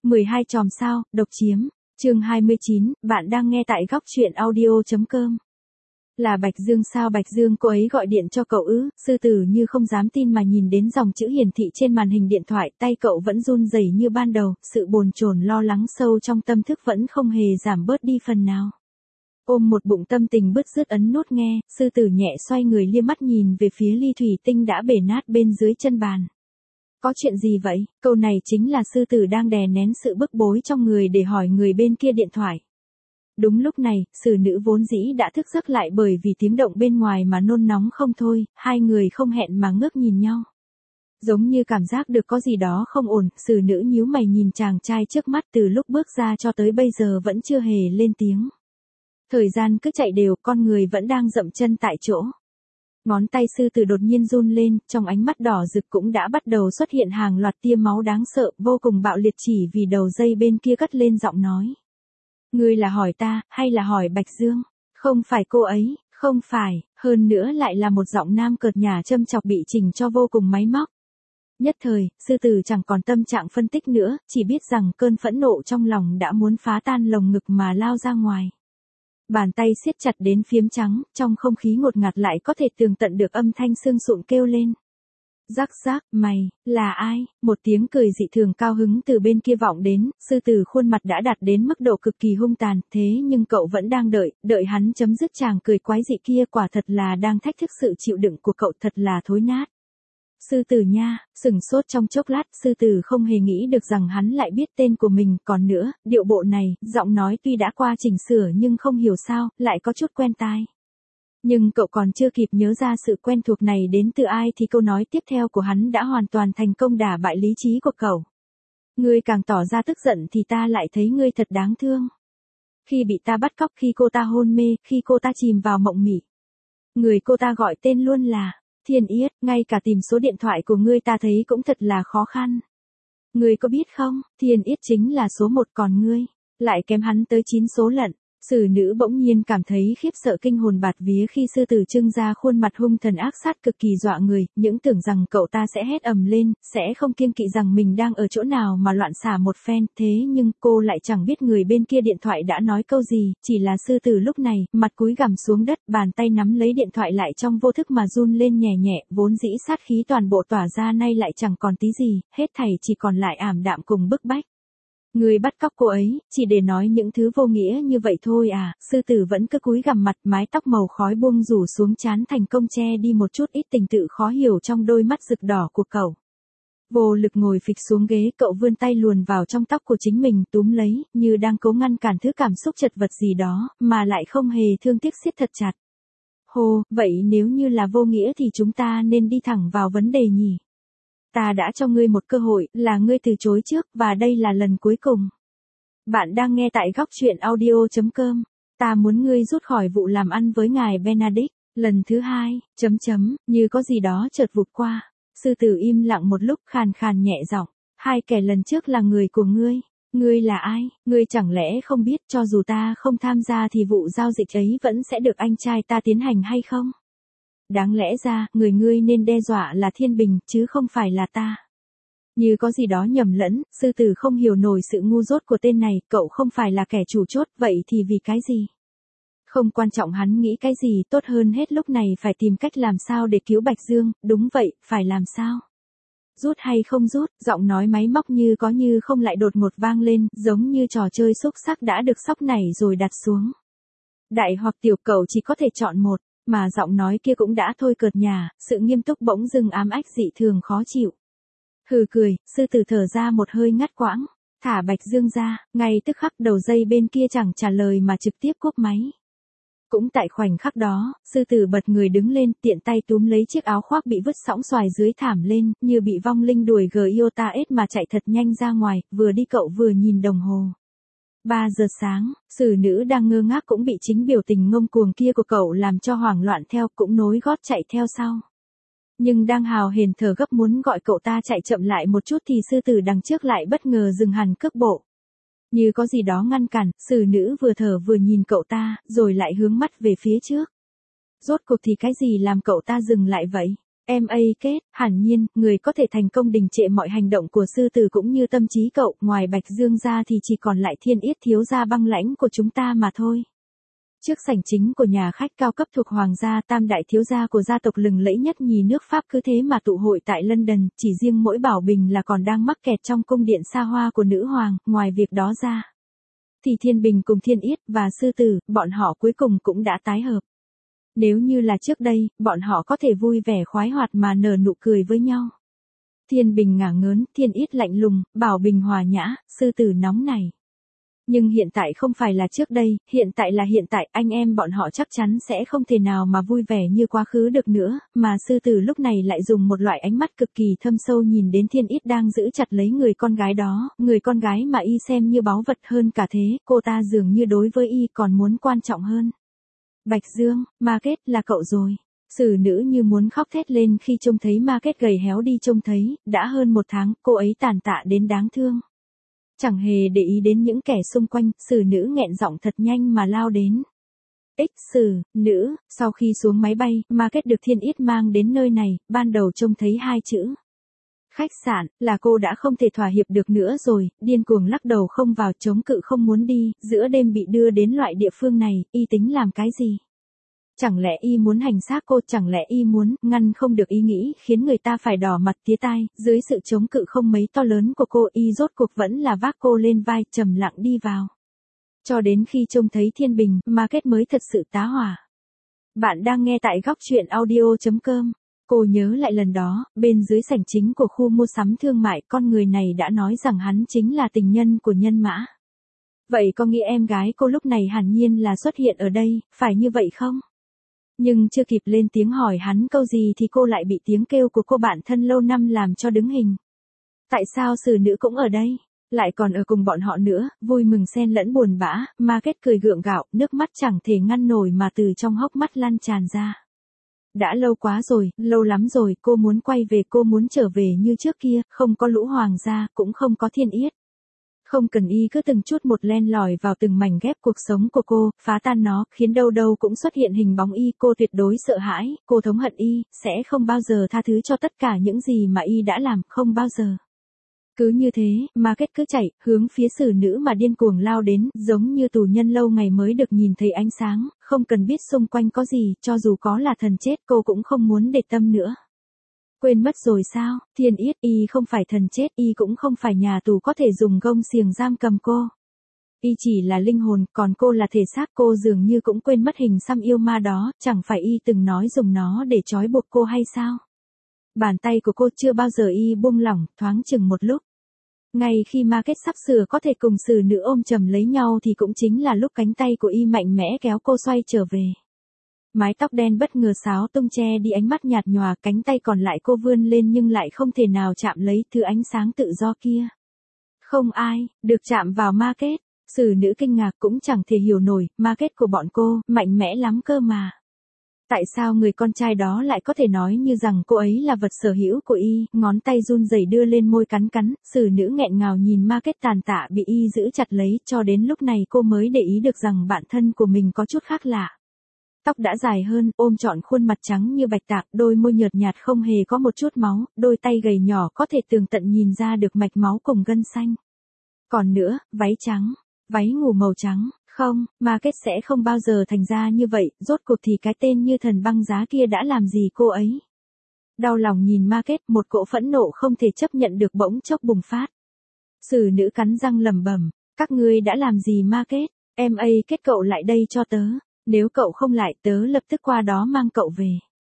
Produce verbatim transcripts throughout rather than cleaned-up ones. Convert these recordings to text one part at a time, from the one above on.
mười hai chòm sao, độc chiếm. Chương hai mươi chín, bạn đang nghe tại góc truyện audio.com. Là Bạch Dương sao? Bạch Dương, cô ấy gọi điện cho cậu ư? Sư tử như không dám tin mà nhìn đến dòng chữ hiển thị trên màn hình điện thoại, tay cậu vẫn run rẩy như ban đầu, sự bồn chồn lo lắng sâu trong tâm thức vẫn không hề giảm bớt đi phần nào. Ôm một bụng tâm tình bứt rứt ấn nút nghe, sư tử nhẹ xoay người liếc mắt nhìn về phía ly thủy tinh đã bể nát bên dưới chân bàn. Có chuyện gì vậy? Câu này chính là sư tử đang đè nén sự bức bối trong người để hỏi người bên kia điện thoại. Đúng lúc này, xử nữ vốn dĩ đã thức giấc lại bởi vì tiếng động bên ngoài mà nôn nóng không thôi, hai người không hẹn mà ngước nhìn nhau. Giống như cảm giác được có gì đó không ổn, xử nữ nhíu mày nhìn chàng trai trước mắt từ lúc bước ra cho tới bây giờ vẫn chưa hề lên tiếng. Thời gian cứ chạy đều, con người vẫn đang dậm chân tại chỗ. Ngón tay sư tử đột nhiên run lên, trong ánh mắt đỏ rực cũng đã bắt đầu xuất hiện hàng loạt tia máu đáng sợ, vô cùng bạo liệt chỉ vì đầu dây bên kia cất lên giọng nói. Ngươi là hỏi ta, hay là hỏi Bạch Dương? Không phải cô ấy, không phải, hơn nữa lại là một giọng nam cợt nhả châm chọc bị chỉnh cho vô cùng máy móc. Nhất thời, sư tử chẳng còn tâm trạng phân tích nữa, chỉ biết rằng cơn phẫn nộ trong lòng đã muốn phá tan lồng ngực mà lao ra ngoài. Bàn tay siết chặt đến phiếm trắng, trong không khí ngột ngạt lại có thể tường tận được âm thanh xương sụn kêu lên. Rắc rắc, mày, là ai? Một tiếng cười dị thường cao hứng từ bên kia vọng đến, sư tử khuôn mặt đã đạt đến mức độ cực kỳ hung tàn, thế nhưng cậu vẫn đang đợi, đợi hắn chấm dứt chàng cười quái dị kia, quả thật là đang thách thức sự chịu đựng của cậu, thật là thối nát. Sư tử nha, sừng sốt trong chốc lát, sư tử không hề nghĩ được rằng hắn lại biết tên của mình, còn nữa, điệu bộ này, giọng nói tuy đã qua chỉnh sửa nhưng không hiểu sao, lại có chút quen tai. Nhưng cậu còn chưa kịp nhớ ra sự quen thuộc này đến từ ai thì câu nói tiếp theo của hắn đã hoàn toàn thành công đả bại lý trí của cậu. Ngươi càng tỏ ra tức giận thì ta lại thấy ngươi thật đáng thương. Khi bị ta bắt cóc, khi cô ta hôn mê, khi cô ta chìm vào mộng mị. Người cô ta gọi tên luôn là Thiên Yết, ngay cả tìm số điện thoại của ngươi ta thấy cũng thật là khó khăn. Ngươi có biết không, Thiên Yết chính là số một còn ngươi, lại kém hắn tới chín số lận. Xử nữ bỗng nhiên cảm thấy khiếp sợ kinh hồn bạt vía khi sư tử trưng ra khuôn mặt hung thần ác sát cực kỳ dọa người, những tưởng rằng cậu ta sẽ hét ầm lên, sẽ không kiêng kỵ rằng mình đang ở chỗ nào mà loạn xả một phen, thế nhưng cô lại chẳng biết người bên kia điện thoại đã nói câu gì, chỉ là sư tử lúc này, mặt cúi gằm xuống đất, bàn tay nắm lấy điện thoại lại trong vô thức mà run lên nhẹ nhẹ, vốn dĩ sát khí toàn bộ tỏa ra nay lại chẳng còn tí gì, hết thảy chỉ còn lại ảm đạm cùng bức bách. Người bắt cóc cô ấy, chỉ để nói những thứ vô nghĩa như vậy thôi à? Sư tử vẫn cứ cúi gằm mặt, mái tóc màu khói buông rủ xuống trán thành công che đi một chút ít tình tự khó hiểu trong đôi mắt rực đỏ của cậu. Vô lực ngồi phịch xuống ghế, cậu vươn tay luồn vào trong tóc của chính mình, túm lấy, như đang cố ngăn cản thứ cảm xúc chật vật gì đó, mà lại không hề thương tiếc siết thật chặt. Hồ, vậy nếu như là vô nghĩa thì chúng ta nên đi thẳng vào vấn đề nhỉ? Ta đã cho ngươi một cơ hội, là ngươi từ chối trước, và đây là lần cuối cùng. Bạn đang nghe tại góc truyện audio.com. Ta muốn ngươi rút khỏi vụ làm ăn với ngài Benedict. Lần thứ hai, chấm chấm, như có gì đó chợt vụt qua. Sư tử im lặng một lúc, khàn khàn nhẹ giọng. Hai kẻ lần trước là người của ngươi. Ngươi là ai? Ngươi chẳng lẽ không biết cho dù ta không tham gia thì vụ giao dịch ấy vẫn sẽ được anh trai ta tiến hành hay không? Đáng lẽ ra, người ngươi nên đe dọa là Thiên Bình, chứ không phải là ta. Như có gì đó nhầm lẫn, sư tử không hiểu nổi sự ngu dốt của tên này, cậu không phải là kẻ chủ chốt, vậy thì vì cái gì? Không quan trọng hắn nghĩ cái gì, tốt hơn hết lúc này phải tìm cách làm sao để cứu Bạch Dương, đúng vậy, phải làm sao? Rút hay không rút, giọng nói máy móc như có như không lại đột ngột vang lên, giống như trò chơi xúc xắc đã được sóc nảy rồi đặt xuống. Đại hoặc tiểu, cậu chỉ có thể chọn một. Mà giọng nói kia cũng đã thôi cợt nhả, sự nghiêm túc bỗng dưng ám ách dị thường khó chịu. Hừ cười, sư tử thở ra một hơi ngắt quãng, thả Bạch Dương ra, ngay tức khắc đầu dây bên kia chẳng trả lời mà trực tiếp cúp máy. Cũng tại khoảnh khắc đó, sư tử bật người đứng lên, tiện tay túm lấy chiếc áo khoác bị vứt sõng xoài dưới thảm lên, như bị vong linh đuổi Giota ết mà chạy thật nhanh ra ngoài, vừa đi cậu vừa nhìn đồng hồ. ba giờ sáng, xử nữ đang ngơ ngác cũng bị chính biểu tình ngông cuồng kia của cậu làm cho hoảng loạn theo, cũng nối gót chạy theo sau. Nhưng đang hào hển thở gấp muốn gọi cậu ta chạy chậm lại một chút thì sư tử đằng trước lại bất ngờ dừng hẳn cước bộ. Như có gì đó ngăn cản, xử nữ vừa thở vừa nhìn cậu ta, rồi lại hướng mắt về phía trước. Rốt cuộc thì cái gì làm cậu ta dừng lại vậy? em a kết, hẳn nhiên, người có thể thành công đình trệ mọi hành động của sư tử cũng như tâm trí cậu, ngoài Bạch Dương ra thì chỉ còn lại Thiên Yết thiếu gia băng lãnh của chúng ta mà thôi. Trước sảnh chính của nhà khách cao cấp thuộc Hoàng gia, tam đại thiếu gia của gia tộc lừng lẫy nhất nhì nước Pháp cứ thế mà tụ hội tại London, chỉ riêng mỗi Bảo Bình là còn đang mắc kẹt trong cung điện xa hoa của nữ hoàng, ngoài việc đó ra. Thì Thiên Bình cùng Thiên Yết và sư tử, bọn họ cuối cùng cũng đã tái hợp. Nếu như là trước đây, bọn họ có thể vui vẻ khoái hoạt mà nở nụ cười với nhau. Thiên Bình ngả ngớn, Thiên Yết lạnh lùng, Bảo Bình hòa nhã, sư tử nóng này. Nhưng hiện tại không phải là trước đây, hiện tại là hiện tại, anh em bọn họ chắc chắn sẽ không thể nào mà vui vẻ như quá khứ được nữa, mà sư tử lúc này lại dùng một loại ánh mắt cực kỳ thâm sâu nhìn đến Thiên Yết đang giữ chặt lấy người con gái đó, người con gái mà y xem như báu vật hơn cả thế, cô ta dường như đối với y còn muốn quan trọng hơn. Bạch Dương, Margaret là cậu rồi. Sử nữ như muốn khóc thét lên khi trông thấy Margaret gầy héo đi trông thấy, đã hơn một tháng, cô ấy tàn tạ đến đáng thương. Chẳng hề để ý đến những kẻ xung quanh, sử nữ nghẹn giọng thật nhanh mà lao đến. Ích sử, nữ, sau khi xuống máy bay, Margaret được Thiên Yết mang đến nơi này, ban đầu trông thấy hai chữ. Khách sạn, là cô đã không thể thỏa hiệp được nữa rồi, điên cuồng lắc đầu không vào, chống cự không muốn đi, giữa đêm bị đưa đến loại địa phương này, y tính làm cái gì? Chẳng lẽ y muốn hành xác cô, chẳng lẽ y muốn, ngăn không được ý nghĩ, khiến người ta phải đỏ mặt tía tai, dưới sự chống cự không mấy to lớn của cô, y rốt cuộc vẫn là vác cô lên vai, trầm lặng đi vào. Cho đến khi trông thấy Thiên Bình, Margaret mới thật sự tá hỏa. Bạn đang nghe tại góc truyện audio chấm com. Cô nhớ lại lần đó, bên dưới sảnh chính của khu mua sắm thương mại, con người này đã nói rằng hắn chính là tình nhân của Nhân Mã. Vậy có nghĩa em gái cô lúc này hẳn nhiên là xuất hiện ở đây, phải như vậy không? Nhưng chưa kịp lên tiếng hỏi hắn câu gì thì cô lại bị tiếng kêu của cô bạn thân lâu năm làm cho đứng hình. Tại sao sử nữ cũng ở đây? Lại còn ở cùng bọn họ nữa, vui mừng xen lẫn buồn bã, Margaret cười gượng gạo, nước mắt chẳng thể ngăn nổi mà từ trong hốc mắt lan tràn ra. Đã lâu quá rồi, lâu lắm rồi, cô muốn quay về, cô muốn trở về như trước kia, không có lũ hoàng gia, cũng không có Thiên Yết. Không cần y cứ từng chút một len lỏi vào từng mảnh ghép cuộc sống của cô, phá tan nó, khiến đâu đâu cũng xuất hiện hình bóng y, cô tuyệt đối sợ hãi, cô thống hận y, sẽ không bao giờ tha thứ cho tất cả những gì mà y đã làm, không bao giờ. Cứ như thế, Margaret cứ chạy, hướng phía sử nữ mà điên cuồng lao đến, giống như tù nhân lâu ngày mới được nhìn thấy ánh sáng, không cần biết xung quanh có gì, cho dù có là thần chết cô cũng không muốn để tâm nữa. Quên mất rồi sao, Thiên Yết, y không phải thần chết, y cũng không phải nhà tù có thể dùng gông xiềng giam cầm cô. Y chỉ là linh hồn, còn cô là thể xác, cô dường như cũng quên mất hình xăm yêu ma đó, chẳng phải y từng nói dùng nó để trói buộc cô hay sao? Bàn tay của cô chưa bao giờ y buông lỏng, thoáng chừng một lúc. Ngay khi Margaret sắp sửa có thể cùng sử nữ ôm chầm lấy nhau thì cũng chính là lúc cánh tay của y mạnh mẽ kéo cô xoay trở về. Mái tóc đen bất ngờ xáo tung che đi ánh mắt nhạt nhòa, cánh tay còn lại cô vươn lên nhưng lại không thể nào chạm lấy thứ ánh sáng tự do kia. Không ai, được chạm vào Margaret, sử nữ kinh ngạc cũng chẳng thể hiểu nổi, Margaret của bọn cô, mạnh mẽ lắm cơ mà. Tại sao người con trai đó lại có thể nói như rằng cô ấy là vật sở hữu của y, ngón tay run rẩy đưa lên môi cắn cắn, sử nữ nghẹn ngào nhìn Margaret tàn tạ bị y giữ chặt lấy, cho đến lúc này cô mới để ý được rằng bản thân của mình có chút khác lạ. Tóc đã dài hơn, ôm trọn khuôn mặt trắng như bạch tạc, đôi môi nhợt nhạt không hề có một chút máu, đôi tay gầy nhỏ có thể tường tận nhìn ra được mạch máu cùng gân xanh. Còn nữa, váy trắng, váy ngủ màu trắng, không, Margaret sẽ không bao giờ thành ra như vậy, rốt cuộc thì cái tên như thần băng giá kia đã làm gì cô ấy. Đau lòng nhìn Margaret, một cỗ phẫn nộ không thể chấp nhận được bỗng chốc bùng phát. Sử nữ cắn răng lẩm bẩm, các ngươi đã làm gì Margaret, em a kết cậu lại đây cho tớ. Nếu cậu không lại tớ lập tức qua đó mang cậu về.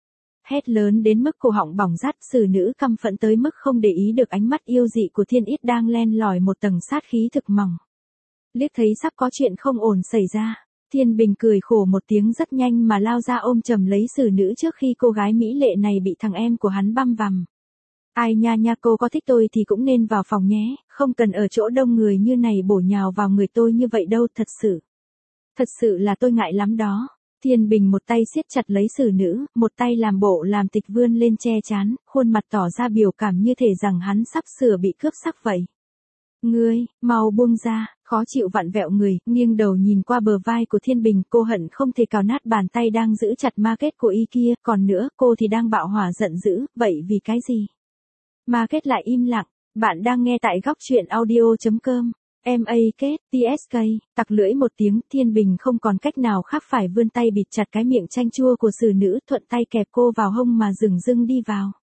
Hét lớn đến mức cổ họng bỏng rát, sử nữ căm phẫn tới mức không để ý được ánh mắt yêu dị của Thiên Yết đang len lỏi một tầng sát khí thực mỏng. Liếc thấy sắp có chuyện không ổn xảy ra, Thiên Bình cười khổ một tiếng rất nhanh mà lao ra ôm chầm lấy sử nữ trước khi cô gái mỹ lệ này bị thằng em của hắn băm vằm. Ai nha nha, cô có thích tôi thì cũng nên vào phòng nhé, không cần ở chỗ đông người như này bổ nhào vào người tôi như vậy đâu, thật sự. Thật sự là tôi ngại lắm đó. Thiên Bình một tay siết chặt lấy sử nữ, một tay làm bộ làm tịch vươn lên che chán, khuôn mặt tỏ ra biểu cảm như thể rằng hắn sắp sửa bị cướp sắc vậy. Ngươi, mau buông ra, Khó chịu vặn vẹo người, nghiêng đầu nhìn qua bờ vai của Thiên Bình, cô hận không thể cào nát bàn tay đang giữ chặt Market của y kia, còn nữa, cô thì đang bạo hỏa giận dữ, vậy vì cái gì? Market lại im lặng, bạn đang nghe tại góc truyện audio chấm com. em a kết, tê ét ca, tặc lưỡi một tiếng, Thiên Bình không còn cách nào khác phải vươn tay bịt chặt cái miệng chanh chua của xử nữ, thuận tay kẹp cô vào hông mà dửng dưng đi vào.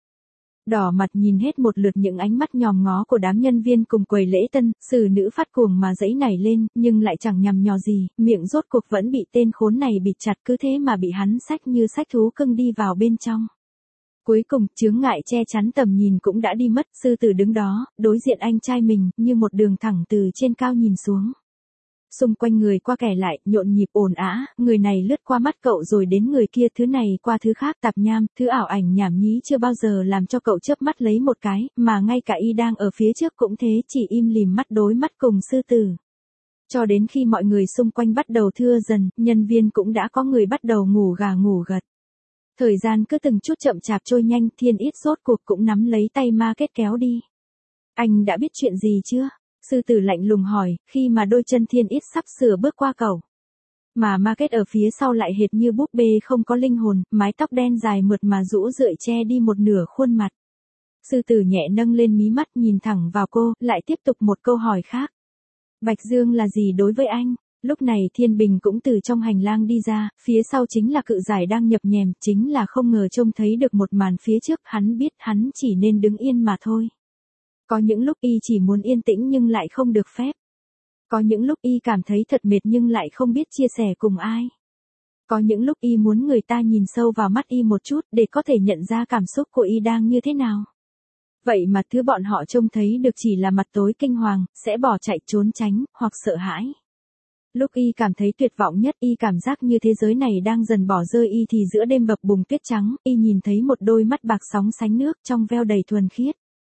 Đỏ mặt nhìn hết một lượt những ánh mắt nhòm ngó của đám nhân viên cùng quầy lễ tân, xử nữ phát cuồng mà giãy nảy lên, nhưng lại chẳng nhằm nhò gì, miệng rốt cuộc vẫn bị tên khốn này bịt chặt, cứ thế mà bị hắn xách như xách thú cưng đi vào bên trong. Cuối cùng, chướng ngại che chắn tầm nhìn cũng đã đi mất, sư tử đứng đó, đối diện anh trai mình, như một đường thẳng từ trên cao nhìn xuống. Xung quanh người qua kẻ lại, nhộn nhịp ồn ào, người này lướt qua mắt cậu rồi đến người kia, thứ này qua thứ khác, tạp nham, thứ ảo ảnh nhảm nhí chưa bao giờ làm cho cậu chớp mắt lấy một cái, mà ngay cả y đang ở phía trước cũng thế, chỉ im lìm mắt đối mắt cùng sư tử. Cho đến khi mọi người xung quanh bắt đầu thưa dần, nhân viên cũng đã có người bắt đầu ngủ gà ngủ gật. Thời gian cứ từng chút chậm chạp trôi nhanh, Thiên Ít rốt cuộc cũng nắm lấy tay Market kéo đi. Anh đã biết chuyện gì chưa? Sư tử lạnh lùng hỏi, khi mà đôi chân Thiên Ít sắp sửa bước qua cầu. Mà Market ở phía sau lại hệt như búp bê không có linh hồn, mái tóc đen dài mượt mà rũ rượi che đi một nửa khuôn mặt. Sư tử nhẹ nâng lên mí mắt nhìn thẳng vào cô, lại tiếp tục một câu hỏi khác. Bạch Dương là gì đối với anh? Lúc này Thiên Bình cũng từ trong hành lang đi ra, phía sau chính là cự giải đang nhập nhèm, chính là không ngờ trông thấy được một màn phía trước, hắn biết hắn chỉ nên đứng yên mà thôi. Có những lúc y chỉ muốn yên tĩnh nhưng lại không được phép. Có những lúc y cảm thấy thật mệt nhưng lại không biết chia sẻ cùng ai. Có những lúc y muốn người ta nhìn sâu vào mắt y một chút để có thể nhận ra cảm xúc của y đang như thế nào. Vậy mà thứ bọn họ trông thấy được chỉ là mặt tối kinh hoàng, sẽ bỏ chạy trốn tránh, hoặc sợ hãi. Lúc y cảm thấy tuyệt vọng nhất, y cảm giác như thế giới này đang dần bỏ rơi y thì giữa đêm bập bùng tuyết trắng, y nhìn thấy một đôi mắt bạc sóng sánh nước trong veo đầy thuần khiết.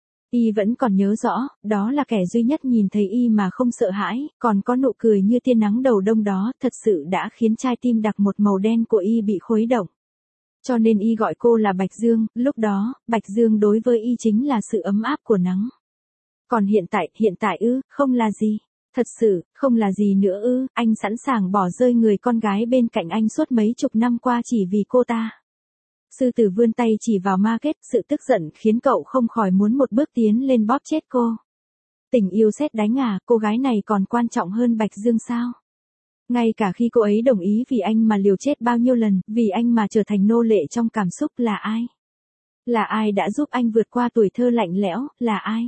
Y vẫn còn nhớ rõ, đó là kẻ duy nhất nhìn thấy y mà không sợ hãi, còn có nụ cười như tia nắng đầu đông đó, thật sự đã khiến trái tim đặc một màu đen của y bị khuấy động. Cho nên y gọi cô là Bạch Dương, lúc đó, Bạch Dương đối với y chính là sự ấm áp của nắng. Còn hiện tại, hiện tại ư, không là gì. Thật sự, không là gì nữa ư, anh sẵn sàng bỏ rơi người con gái bên cạnh anh suốt mấy chục năm qua chỉ vì cô ta. Sư tử vươn tay chỉ vào Market, sự tức giận khiến cậu không khỏi muốn một bước tiến lên bóp chết cô. Tình yêu sét đánh à, cô gái này còn quan trọng hơn Bạch Dương sao? Ngay cả khi cô ấy đồng ý vì anh mà liều chết bao nhiêu lần, vì anh mà trở thành nô lệ trong cảm xúc, là ai? Là ai đã giúp anh vượt qua tuổi thơ lạnh lẽo, là ai?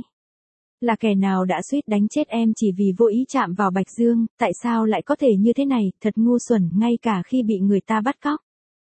Là kẻ nào đã suýt đánh chết em chỉ vì vô ý chạm vào Bạch Dương, tại sao lại có thể như thế này, thật ngu xuẩn, ngay cả khi bị người ta bắt cóc.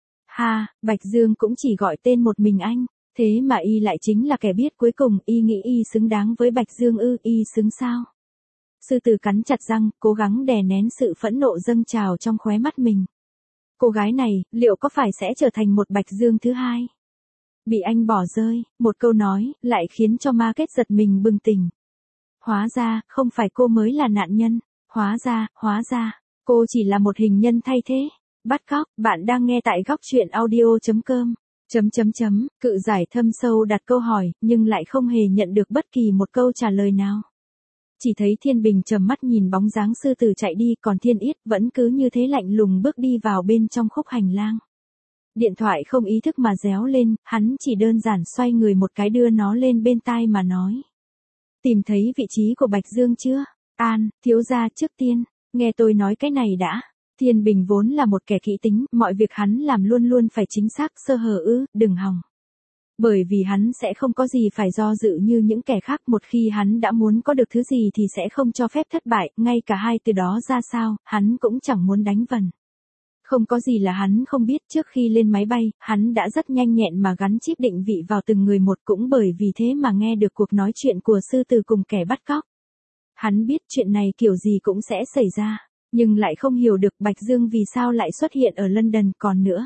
Ha, Bạch Dương cũng chỉ gọi tên một mình anh, thế mà y lại chính là kẻ biết cuối cùng, y nghĩ y xứng đáng với Bạch Dương ư, y xứng sao? Sư tử cắn chặt răng, cố gắng đè nén sự phẫn nộ dâng trào trong khóe mắt mình. Cô gái này, liệu có phải sẽ trở thành một Bạch Dương thứ hai? Bị anh bỏ rơi, một câu nói, lại khiến cho Market giật mình bừng tỉnh. Hóa ra, không phải cô mới là nạn nhân, hóa ra, hóa ra, cô chỉ là một hình nhân thay thế. Bắt cóc, bạn đang nghe tại góc truyện audio chấm com. Chấm chấm chấm, cự giải thâm sâu đặt câu hỏi, nhưng lại không hề nhận được bất kỳ một câu trả lời nào. Chỉ thấy Thiên Bình trầm mắt nhìn bóng dáng sư tử chạy đi, còn Thiên Ít vẫn cứ như thế lạnh lùng bước đi vào bên trong khúc hành lang. Điện thoại không ý thức mà réo lên, hắn chỉ đơn giản xoay người một cái đưa nó lên bên tai mà nói. Tìm thấy vị trí của Bạch Dương chưa? An, thiếu gia, trước tiên, nghe tôi nói cái này đã. Thiên Bình vốn là một kẻ kỹ tính, mọi việc hắn làm luôn luôn phải chính xác, sơ hở ư, đừng hòng. Bởi vì hắn sẽ không có gì phải do dự như những kẻ khác, một khi hắn đã muốn có được thứ gì thì sẽ không cho phép thất bại, ngay cả hai từ đó ra sao, hắn cũng chẳng muốn đánh vần. Không có gì là hắn không biết, trước khi lên máy bay, hắn đã rất nhanh nhẹn mà gắn chip định vị vào từng người một, cũng bởi vì thế mà nghe được cuộc nói chuyện của sư tử cùng kẻ bắt cóc. Hắn biết chuyện này kiểu gì cũng sẽ xảy ra, nhưng lại không hiểu được Bạch Dương vì sao lại xuất hiện ở London, còn nữa.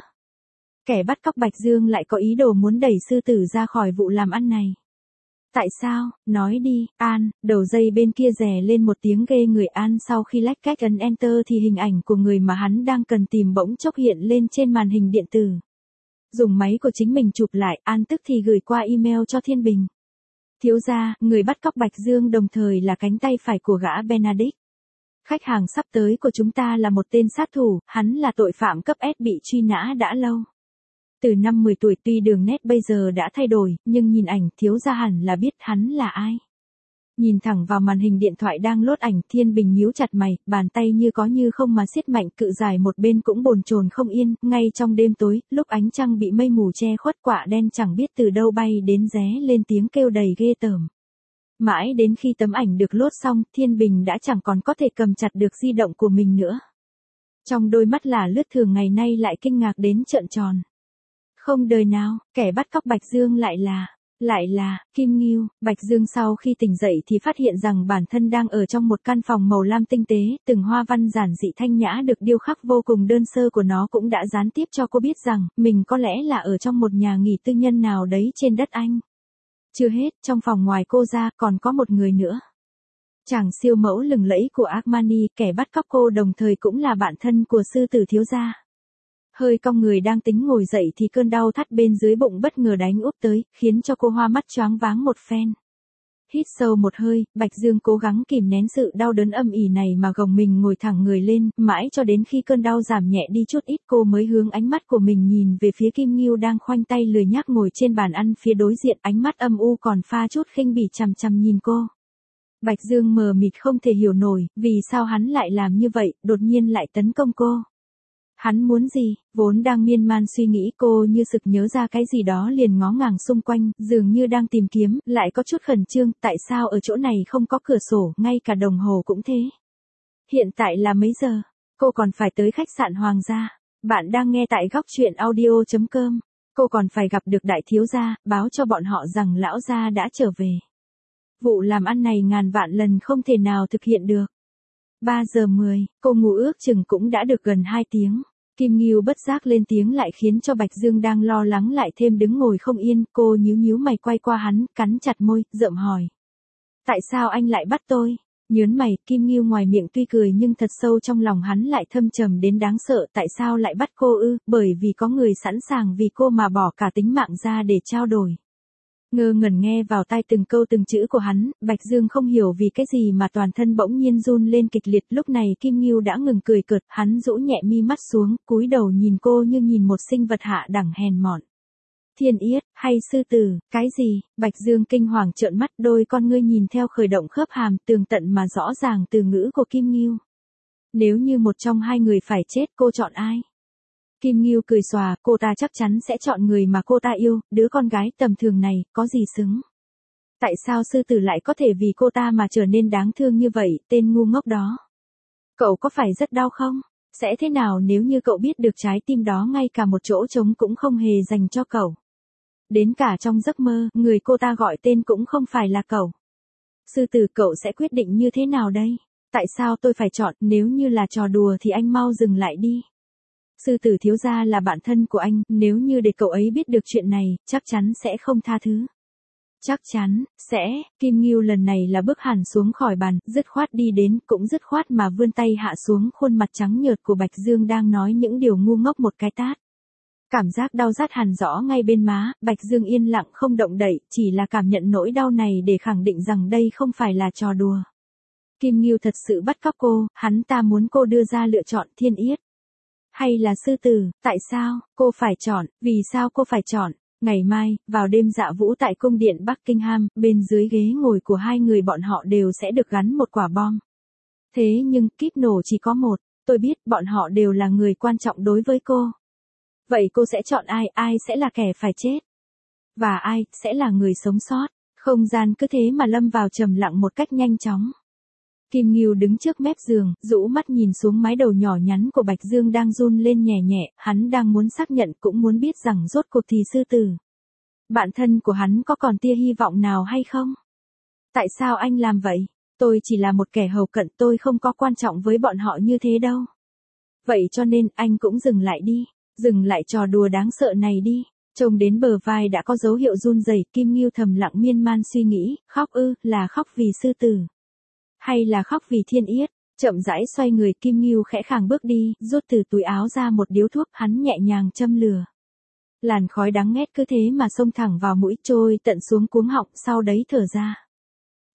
Kẻ bắt cóc Bạch Dương lại có ý đồ muốn đẩy sư tử ra khỏi vụ làm ăn này. Tại sao, nói đi, An, đầu dây bên kia rè lên một tiếng ghê người. An sau khi lách cách ấn Enter thì hình ảnh của người mà hắn đang cần tìm bỗng chốc hiện lên trên màn hình điện tử. Dùng máy của chính mình chụp lại, An tức thì gửi qua email cho Thiên Bình. Thiếu gia, người bắt cóc Bạch Dương đồng thời là cánh tay phải của gã Benedict. Khách hàng sắp tới của chúng ta là một tên sát thủ, hắn là tội phạm cấp S bị truy nã đã lâu. Từ năm mười tuổi tuy đường nét bây giờ đã thay đổi, nhưng nhìn ảnh thiếu gia hẳn là biết hắn là ai. Nhìn thẳng vào màn hình điện thoại đang lốt ảnh, Thiên Bình nhíu chặt mày, bàn tay như có như không mà siết mạnh, cự dài một bên cũng bồn chồn không yên, ngay trong đêm tối, lúc ánh trăng bị mây mù che khuất, quạ đen chẳng biết từ đâu bay đến ré lên tiếng kêu đầy ghê tởm. Mãi đến khi tấm ảnh được lốt xong, Thiên Bình đã chẳng còn có thể cầm chặt được di động của mình nữa. Trong đôi mắt là lướt thường ngày nay lại kinh ngạc đến trợn tròn. Không đời nào, kẻ bắt cóc Bạch Dương lại là... Lại là, Kim Ngưu. Bạch Dương sau khi tỉnh dậy thì phát hiện rằng bản thân đang ở trong một căn phòng màu lam tinh tế, từng hoa văn giản dị thanh nhã được điêu khắc vô cùng đơn sơ của nó cũng đã gián tiếp cho cô biết rằng, mình có lẽ là ở trong một nhà nghỉ tư nhân nào đấy trên đất Anh. Chưa hết, trong phòng ngoài cô ra còn có một người nữa. Chàng siêu mẫu lừng lẫy của Armani, kẻ bắt cóc cô đồng thời cũng là bạn thân của sư tử thiếu gia. Hơi cong người đang tính ngồi dậy thì cơn đau thắt bên dưới bụng bất ngờ đánh úp tới, khiến cho cô hoa mắt choáng váng một phen. Hít sâu một hơi, Bạch Dương cố gắng kìm nén sự đau đớn âm ỉ này mà gồng mình ngồi thẳng người lên, mãi cho đến khi cơn đau giảm nhẹ đi chút ít cô mới hướng ánh mắt của mình nhìn về phía Kim Ngưu đang khoanh tay lười nhác ngồi trên bàn ăn phía đối diện, ánh mắt âm u còn pha chút khinh bỉ chằm chằm nhìn cô. Bạch Dương mờ mịt không thể hiểu nổi, vì sao hắn lại làm như vậy, đột nhiên lại tấn công cô. Hắn muốn gì? Vốn đang miên man suy nghĩ, cô như sực nhớ ra cái gì đó liền ngó ngàng xung quanh, dường như đang tìm kiếm, lại có chút khẩn trương, tại sao ở chỗ này không có cửa sổ, ngay cả đồng hồ cũng thế. Hiện tại là mấy giờ? Cô còn phải tới khách sạn Hoàng gia. Bạn đang nghe tại góc truyện audio chấm com. Cô còn phải gặp được đại thiếu gia, báo cho bọn họ rằng lão gia đã trở về. Vụ làm ăn này ngàn vạn lần không thể nào thực hiện được. ba giờ mười, cô ngủ ước chừng cũng đã được gần hai tiếng. Kim Ngưu bất giác lên tiếng lại khiến cho Bạch Dương đang lo lắng lại thêm đứng ngồi không yên, cô nhíu nhíu mày quay qua hắn, cắn chặt môi, rợm hỏi. Tại sao anh lại bắt tôi? Nhớn mày, Kim Ngưu ngoài miệng tuy cười nhưng thật sâu trong lòng hắn lại thâm trầm đến đáng sợ, tại sao lại bắt cô ư, bởi vì có người sẵn sàng vì cô mà bỏ cả tính mạng ra để trao đổi. Ngơ ngẩn nghe vào tai từng câu từng chữ của hắn, Bạch Dương không hiểu vì cái gì mà toàn thân bỗng nhiên run lên kịch liệt, lúc này Kim Ngưu đã ngừng cười cợt, hắn rũ nhẹ mi mắt xuống, cúi đầu nhìn cô như nhìn một sinh vật hạ đẳng hèn mọn. Thiên Yết, hay sư tử, cái gì? Bạch Dương kinh hoàng trợn mắt, đôi con ngươi nhìn theo khởi động khớp hàm, tường tận mà rõ ràng từ ngữ của Kim Ngưu. Nếu như một trong hai người phải chết, cô chọn ai? Kim Ngưu cười xòa, cô ta chắc chắn sẽ chọn người mà cô ta yêu, đứa con gái tầm thường này, có gì xứng. Tại sao sư tử lại có thể vì cô ta mà trở nên đáng thương như vậy, tên ngu ngốc đó. Cậu có phải rất đau không? Sẽ thế nào nếu như cậu biết được trái tim đó ngay cả một chỗ trống cũng không hề dành cho cậu. Đến cả trong giấc mơ, người cô ta gọi tên cũng không phải là cậu. Sư tử, cậu sẽ quyết định như thế nào đây? Tại sao tôi phải chọn, nếu như là trò đùa thì anh mau dừng lại đi. Sư tử thiếu gia là bạn thân của anh, nếu như để cậu ấy biết được chuyện này, chắc chắn sẽ không tha thứ. Chắc chắn, sẽ, Kim Ngưu lần này là bước hẳn xuống khỏi bàn, dứt khoát đi đến, cũng dứt khoát mà vươn tay hạ xuống khuôn mặt trắng nhợt của Bạch Dương đang nói những điều ngu ngốc một cái tát. Cảm giác đau rát hẳn rõ ngay bên má, Bạch Dương yên lặng không động đậy, chỉ là cảm nhận nỗi đau này để khẳng định rằng đây không phải là trò đùa. Kim Ngưu thật sự bắt cóc cô, hắn ta muốn cô đưa ra lựa chọn Thiên Yết. Hay là sư tử, tại sao, cô phải chọn, vì sao cô phải chọn? Ngày mai, vào đêm dạ vũ tại cung điện Buckingham, bên dưới ghế ngồi của hai người bọn họ đều sẽ được gắn một quả bom. Thế nhưng, kíp nổ chỉ có một, tôi biết bọn họ đều là người quan trọng đối với cô. Vậy cô sẽ chọn ai, ai sẽ là kẻ phải chết? Và ai, sẽ là người sống sót? Không gian cứ thế mà lâm vào trầm lặng một cách nhanh chóng. Kim Ngưu đứng trước mép giường, rũ mắt nhìn xuống mái đầu nhỏ nhắn của Bạch Dương đang run lên nhẹ nhẹ, hắn đang muốn xác nhận cũng muốn biết rằng rốt cuộc thì sư tử. Bạn thân của hắn có còn tia hy vọng nào hay không? Tại sao anh làm vậy? Tôi chỉ là một kẻ hầu cận, tôi không có quan trọng với bọn họ như thế đâu. Vậy cho nên, anh cũng dừng lại đi, dừng lại trò đùa đáng sợ này đi. Trông đến bờ vai đã có dấu hiệu run rẩy, Kim Ngưu thầm lặng miên man suy nghĩ, khóc ư, là khóc vì sư tử. Hay là khóc vì Thiên Yết? Chậm rãi xoay người, Kim Ngưu khẽ khàng bước đi, rút từ túi áo ra một điếu thuốc, hắn nhẹ nhàng châm lửa. Làn khói đắng nghét cứ thế mà xông thẳng vào mũi, trôi tận xuống cuống họng, sau đấy thở ra.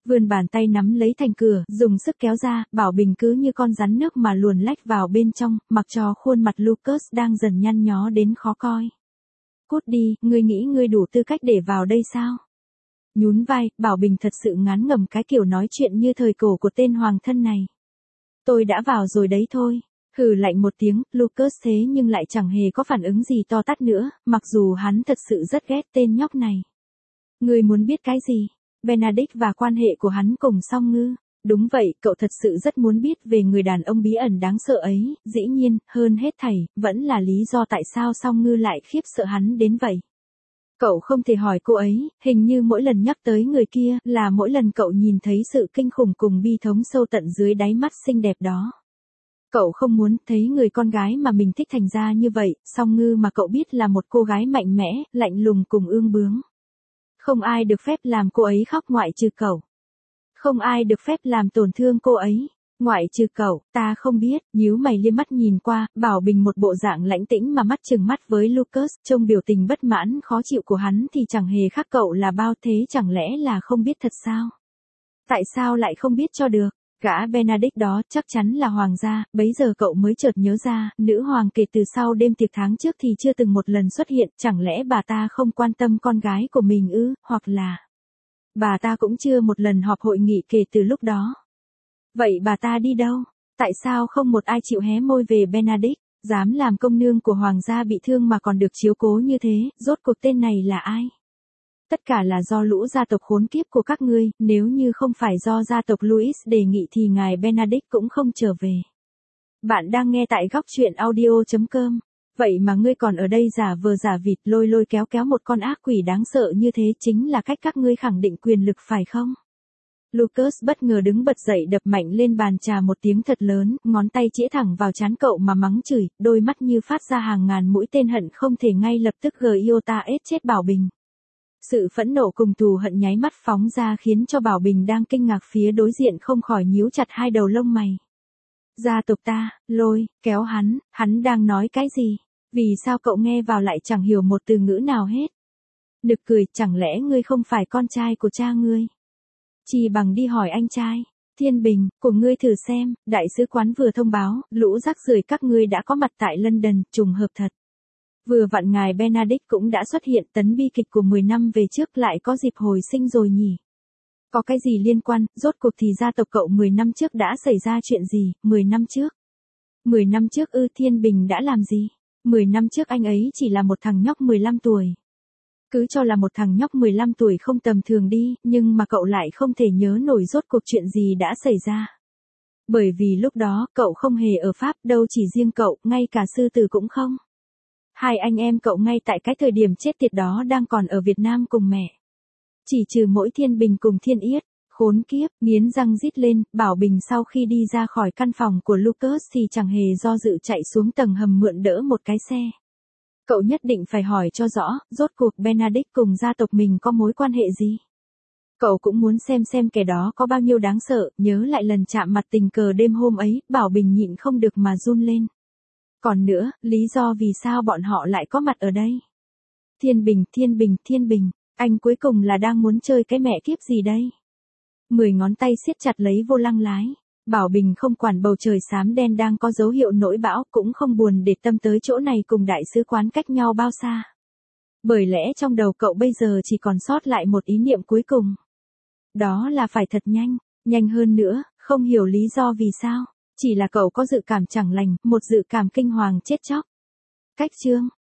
Vươn bàn tay nắm lấy thành cửa, dùng sức kéo ra, Bảo Bình cứ như con rắn nước mà luồn lách vào bên trong, mặc cho khuôn mặt Lucas đang dần nhăn nhó đến khó coi. Cút đi, ngươi nghĩ ngươi đủ tư cách để vào đây sao? Nhún vai, Bảo Bình thật sự ngán ngẩm cái kiểu nói chuyện như thời cổ của tên hoàng thân này. Tôi đã vào rồi đấy thôi. Hừ lạnh một tiếng, Lucas thế nhưng lại chẳng hề có phản ứng gì to tát nữa, mặc dù hắn thật sự rất ghét tên nhóc này. Ngươi muốn biết cái gì? Benedict và quan hệ của hắn cùng Song Ngư. Đúng vậy, cậu thật sự rất muốn biết về người đàn ông bí ẩn đáng sợ ấy, dĩ nhiên, hơn hết thảy, vẫn là lý do tại sao Song Ngư lại khiếp sợ hắn đến vậy. Cậu không thể hỏi cô ấy, hình như mỗi lần nhắc tới người kia, là mỗi lần cậu nhìn thấy sự kinh khủng cùng bi thống sâu tận dưới đáy mắt xinh đẹp đó. Cậu không muốn thấy người con gái mà mình thích thành ra như vậy, Song Ngư mà cậu biết là một cô gái mạnh mẽ, lạnh lùng cùng ương bướng. Không ai được phép làm cô ấy khóc ngoại trừ cậu. Không ai được phép làm tổn thương cô ấy, ngoại trừ cậu, ta không biết, nhíu mày liếc mắt nhìn qua, Bảo Bình một bộ dạng lãnh tĩnh mà mắt chừng mắt với Lucas, trông biểu tình bất mãn khó chịu của hắn thì chẳng hề khác cậu là bao thế chẳng lẽ là không biết thật sao? Tại sao lại không biết cho được? Gã Benedict đó chắc chắn là hoàng gia, bấy giờ cậu mới chợt nhớ ra, nữ hoàng kể từ sau đêm tiệc tháng trước thì chưa từng một lần xuất hiện, chẳng lẽ bà ta không quan tâm con gái của mình ư, hoặc là bà ta cũng chưa một lần họp hội nghị kể từ lúc đó. Vậy bà ta đi đâu? Tại sao không một ai chịu hé môi về Benedict, dám làm công nương của hoàng gia bị thương mà còn được chiếu cố như thế, rốt cuộc tên này là ai? Tất cả là do lũ gia tộc khốn kiếp của các ngươi, nếu như không phải do gia tộc Louis đề nghị thì ngài Benedict cũng không trở về. Bạn đang nghe tại góc truyện audio chấm com. Vậy mà ngươi còn ở đây giả vờ giả vịt lôi lôi kéo kéo một con ác quỷ đáng sợ như thế chính là cách các ngươi khẳng định quyền lực phải không? Lucas bất ngờ đứng bật dậy đập mạnh lên bàn trà một tiếng thật lớn, ngón tay chĩa thẳng vào trán cậu mà mắng chửi, đôi mắt như phát ra hàng ngàn mũi tên hận không thể ngay lập tức giota ết chết Bảo Bình. Sự phẫn nộ cùng thù hận nháy mắt phóng ra khiến cho Bảo Bình đang kinh ngạc phía đối diện không khỏi nhíu chặt hai đầu lông mày. Gia tộc ta, lôi, kéo hắn, hắn đang nói cái gì? Vì sao cậu nghe vào lại chẳng hiểu một từ ngữ nào hết? Nực cười, chẳng lẽ ngươi không phải con trai của cha ngươi? Chỉ bằng đi hỏi anh trai. Thiên Bình, của ngươi thử xem, đại sứ quán vừa thông báo, lũ rác rưởi các ngươi đã có mặt tại London, trùng hợp thật. Vừa vặn ngài Benedict cũng đã xuất hiện, tấn bi kịch của mười năm về trước lại có dịp hồi sinh rồi nhỉ? Có cái gì liên quan, rốt cuộc thì gia tộc cậu mười năm trước đã xảy ra chuyện gì, mười năm trước? mười năm trước ư Thiên Bình đã làm gì? mười năm trước anh ấy chỉ là một thằng nhóc mười lăm tuổi. Cứ cho là một thằng nhóc mười lăm tuổi không tầm thường đi, nhưng mà cậu lại không thể nhớ nổi rốt cuộc chuyện gì đã xảy ra. Bởi vì lúc đó, cậu không hề ở Pháp, đâu chỉ riêng cậu, ngay cả sư tử cũng không. Hai anh em cậu ngay tại cái thời điểm chết tiệt đó đang còn ở Việt Nam cùng mẹ. Chỉ trừ mỗi Thiên Bình cùng Thiên Yết, khốn kiếp, nghiến răng rít lên, Bảo Bình sau khi đi ra khỏi căn phòng của Lucas thì chẳng hề do dự chạy xuống tầng hầm mượn đỡ một cái xe. Cậu nhất định phải hỏi cho rõ, rốt cuộc Benedict cùng gia tộc mình có mối quan hệ gì? Cậu cũng muốn xem xem kẻ đó có bao nhiêu đáng sợ, nhớ lại lần chạm mặt tình cờ đêm hôm ấy, Bảo Bình nhịn không được mà run lên. Còn nữa, lý do vì sao bọn họ lại có mặt ở đây? Thiên Bình, Thiên Bình, Thiên Bình, anh cuối cùng là đang muốn chơi cái mẹ kiếp gì đây? Mười ngón tay siết chặt lấy vô lăng lái. Bảo Bình không quản bầu trời xám đen đang có dấu hiệu nỗi bão, cũng không buồn để tâm tới chỗ này cùng đại sứ quán cách nhau bao xa. Bởi lẽ trong đầu cậu bây giờ chỉ còn sót lại một ý niệm cuối cùng. Đó là phải thật nhanh, nhanh hơn nữa, không hiểu lý do vì sao. Chỉ là cậu có dự cảm chẳng lành, một dự cảm kinh hoàng chết chóc. Cách chương,